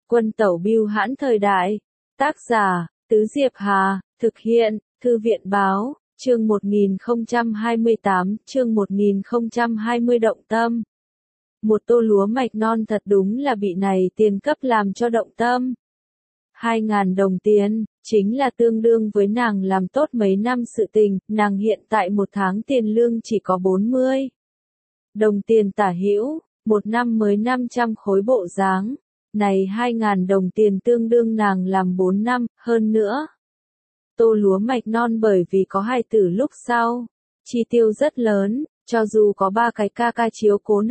Quân tẩu bưu hãn thời đại. Tác giả, Tứ Diệp Hà, thực hiện, Thư viện báo, chương 1028, chương 1020 động tâm. Một tô lúa mạch non thật đúng là bị này tiền cấp làm cho động tâm. 2.000 đồng tiền, chính là tương đương với nàng làm tốt mấy năm sự tình, nàng hiện tại một tháng tiền lương chỉ có 40 đồng tiền tả hữu, một năm mới 500 khối bộ dáng. Này 2.000 đồng tiền tương đương nàng làm 4 năm, hơn nữa. Tô lúa mạch non bởi vì có hài tử lúc sau, chi tiêu rất lớn, cho dù có 3 cái ca chiếu cố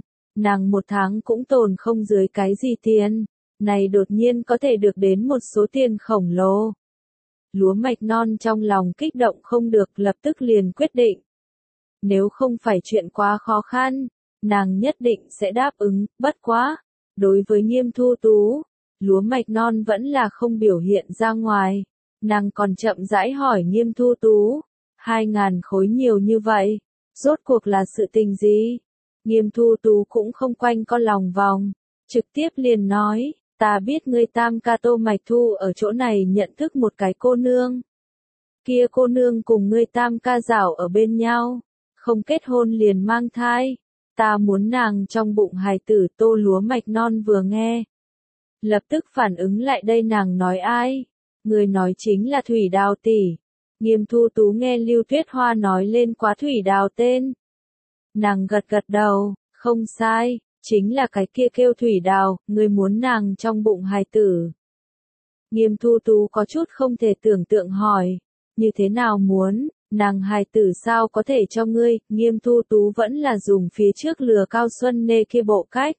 nàng một tháng cũng tồn không dưới cái gì tiền, này đột nhiên có thể được đến một số tiền khổng lồ. Lúa mạch non trong lòng kích động không được, lập tức liền quyết định. Nếu không phải chuyện quá khó khăn, nàng nhất định sẽ đáp ứng, bất quá. Đối với Nghiêm Thu Tú, lúa mạch non vẫn là không biểu hiện ra ngoài. Nàng còn chậm rãi hỏi Nghiêm Thu Tú, 2.000 khối nhiều như vậy, rốt cuộc là sự tình gì? Nghiêm Thu Tú cũng không quanh co lòng vòng, trực tiếp liền nói, ta biết ngươi Tam ca Tô Mạch Thu ở chỗ này nhận thức một cái cô nương. Kia cô nương cùng ngươi Tam ca rảo ở bên nhau, không kết hôn liền mang thai. Ta muốn nàng trong bụng hài tử. Tô lúa mạch non vừa nghe, lập tức phản ứng lại đây, nàng nói ai? Người nói chính là Thủy Đào tỷ. Nghiêm Thu Tú nghe Lưu Tuyết Hoa nói lên quá Thủy Đào tên. Nàng gật gật đầu, không sai, chính là cái kia kêu Thủy Đào, người muốn nàng trong bụng hài tử. Nghiêm Thu Tú có chút không thể tưởng tượng hỏi, như thế nào muốn? Nàng hài tử sao có thể cho ngươi? Nghiêm Thu Tú vẫn là dùng phía trước lừa Cao Xuân Nê kia bộ cách.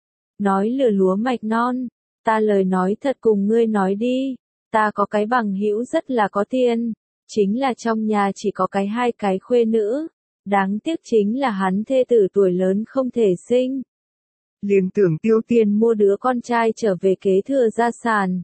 Nói lừa lúa mạch non, ta lời nói thật cùng ngươi nói đi, ta có cái bằng hữu rất là có tiền, chính là trong nhà chỉ có 2 cái khuê nữ, đáng tiếc chính là hắn thê tử tuổi lớn không thể sinh. Liền tưởng tiêu tiền mua đứa con trai trở về kế thừa gia sản.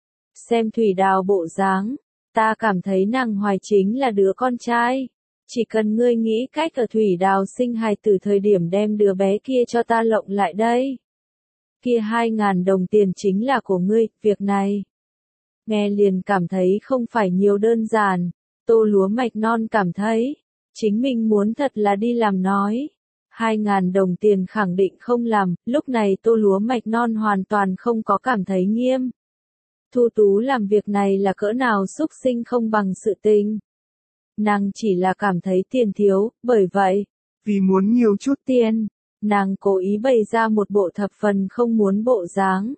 Xem Thủy Đào bộ dáng, ta cảm thấy nàng hoài chính là đứa con trai. Chỉ cần ngươi nghĩ cách ở Thủy Đào sinh hài tử thời điểm đem đứa bé kia cho ta lộng lại đây. Kia 2.000 đồng tiền chính là của ngươi, việc này. Nghe liền cảm thấy không phải nhiều đơn giản. Tô lúa mạch non cảm thấy, chính mình muốn thật là đi làm nói. 2.000 đồng tiền khẳng định không làm, lúc này tô lúa mạch non hoàn toàn không có cảm thấy Nghiêm Thu Tú làm việc này là cỡ nào xúc sinh không bằng sự tình. Nàng chỉ là cảm thấy tiền thiếu, bởi vậy, vì muốn nhiều chút tiền, nàng cố ý bày ra một bộ thập phần không muốn bộ dáng.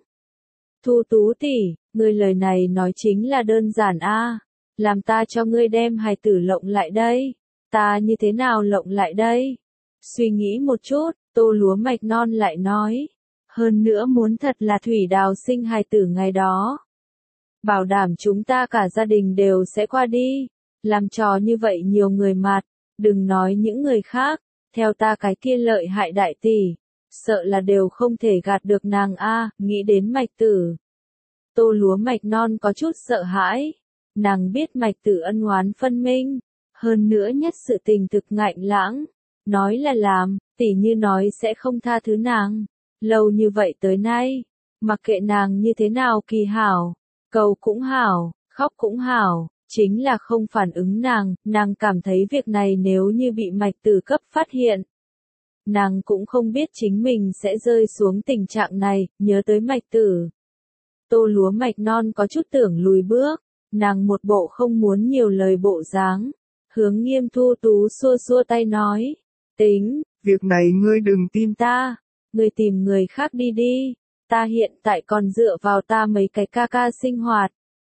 Thu Tú tỷ, ngươi lời này nói chính là đơn giản a, làm ta cho ngươi đem hài tử lộng lại đây, ta như thế nào lộng lại đây? Suy nghĩ một chút, tô lúa mạch non lại nói, hơn nữa muốn thật là Thủy Đào sinh hài tử ngày đó. Bảo đảm chúng ta cả gia đình đều sẽ qua đi, làm trò như vậy nhiều người mặt, đừng nói những người khác, theo ta cái kia lợi hại đại tỷ, sợ là đều không thể gạt được nàng a. Nghĩ đến Mạch Tử. Tô lúa mạch non có chút sợ hãi, nàng biết Mạch Tử ân oán phân minh, hơn nữa nhất sự tình thực ngạnh lãng, nói là làm, tỷ như nói sẽ không tha thứ nàng, lâu như vậy tới nay, mặc kệ nàng như thế nào kỳ hảo. Cầu cũng hảo, khóc cũng hảo, chính là không phản ứng nàng cảm thấy việc này nếu như bị Mạch Tử cấp phát hiện. Nàng cũng không biết chính mình sẽ rơi xuống tình trạng này, nhớ tới Mạch Tử. Tô lúa mạch non có chút tưởng lùi bước, nàng một bộ không muốn nhiều lời bộ dáng, hướng Nghiêm Thu Tú xua xua tay nói, tính, việc này ngươi đừng tin ta, ngươi tìm người khác đi đi. Ta hiện tại còn dựa vào ta mấy cái ca sinh hoạt.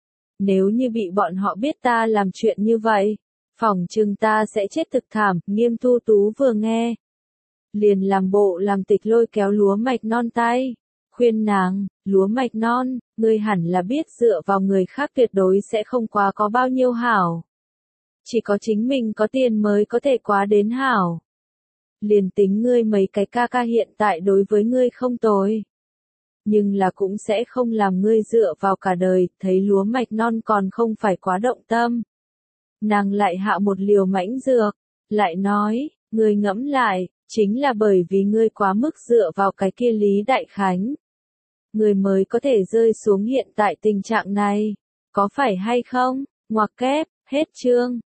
Nếu như bị bọn họ biết ta làm chuyện như vậy, phỏng chừng ta sẽ chết thực thảm. Nghiêm Thu Tú vừa nghe, liền làm bộ làm tịch lôi kéo lúa mạch non tay, khuyên nàng, lúa mạch non, ngươi hẳn là biết dựa vào người khác tuyệt đối sẽ không quá có bao nhiêu hảo. Chỉ có chính mình có tiền mới có thể quá đến hảo. Liền tính ngươi mấy cái ca hiện tại đối với ngươi không tồi, nhưng là cũng sẽ không làm ngươi dựa vào cả đời. Thấy lúa mạch non còn không phải quá động tâm, nàng lại hạ một liều mãnh dược, lại nói, ngươi ngẫm lại, chính là bởi vì ngươi quá mức dựa vào cái kia Lý Đại Khánh, người mới có thể rơi xuống hiện tại tình trạng này. Có phải hay không? Ngoặc kép, hết chương.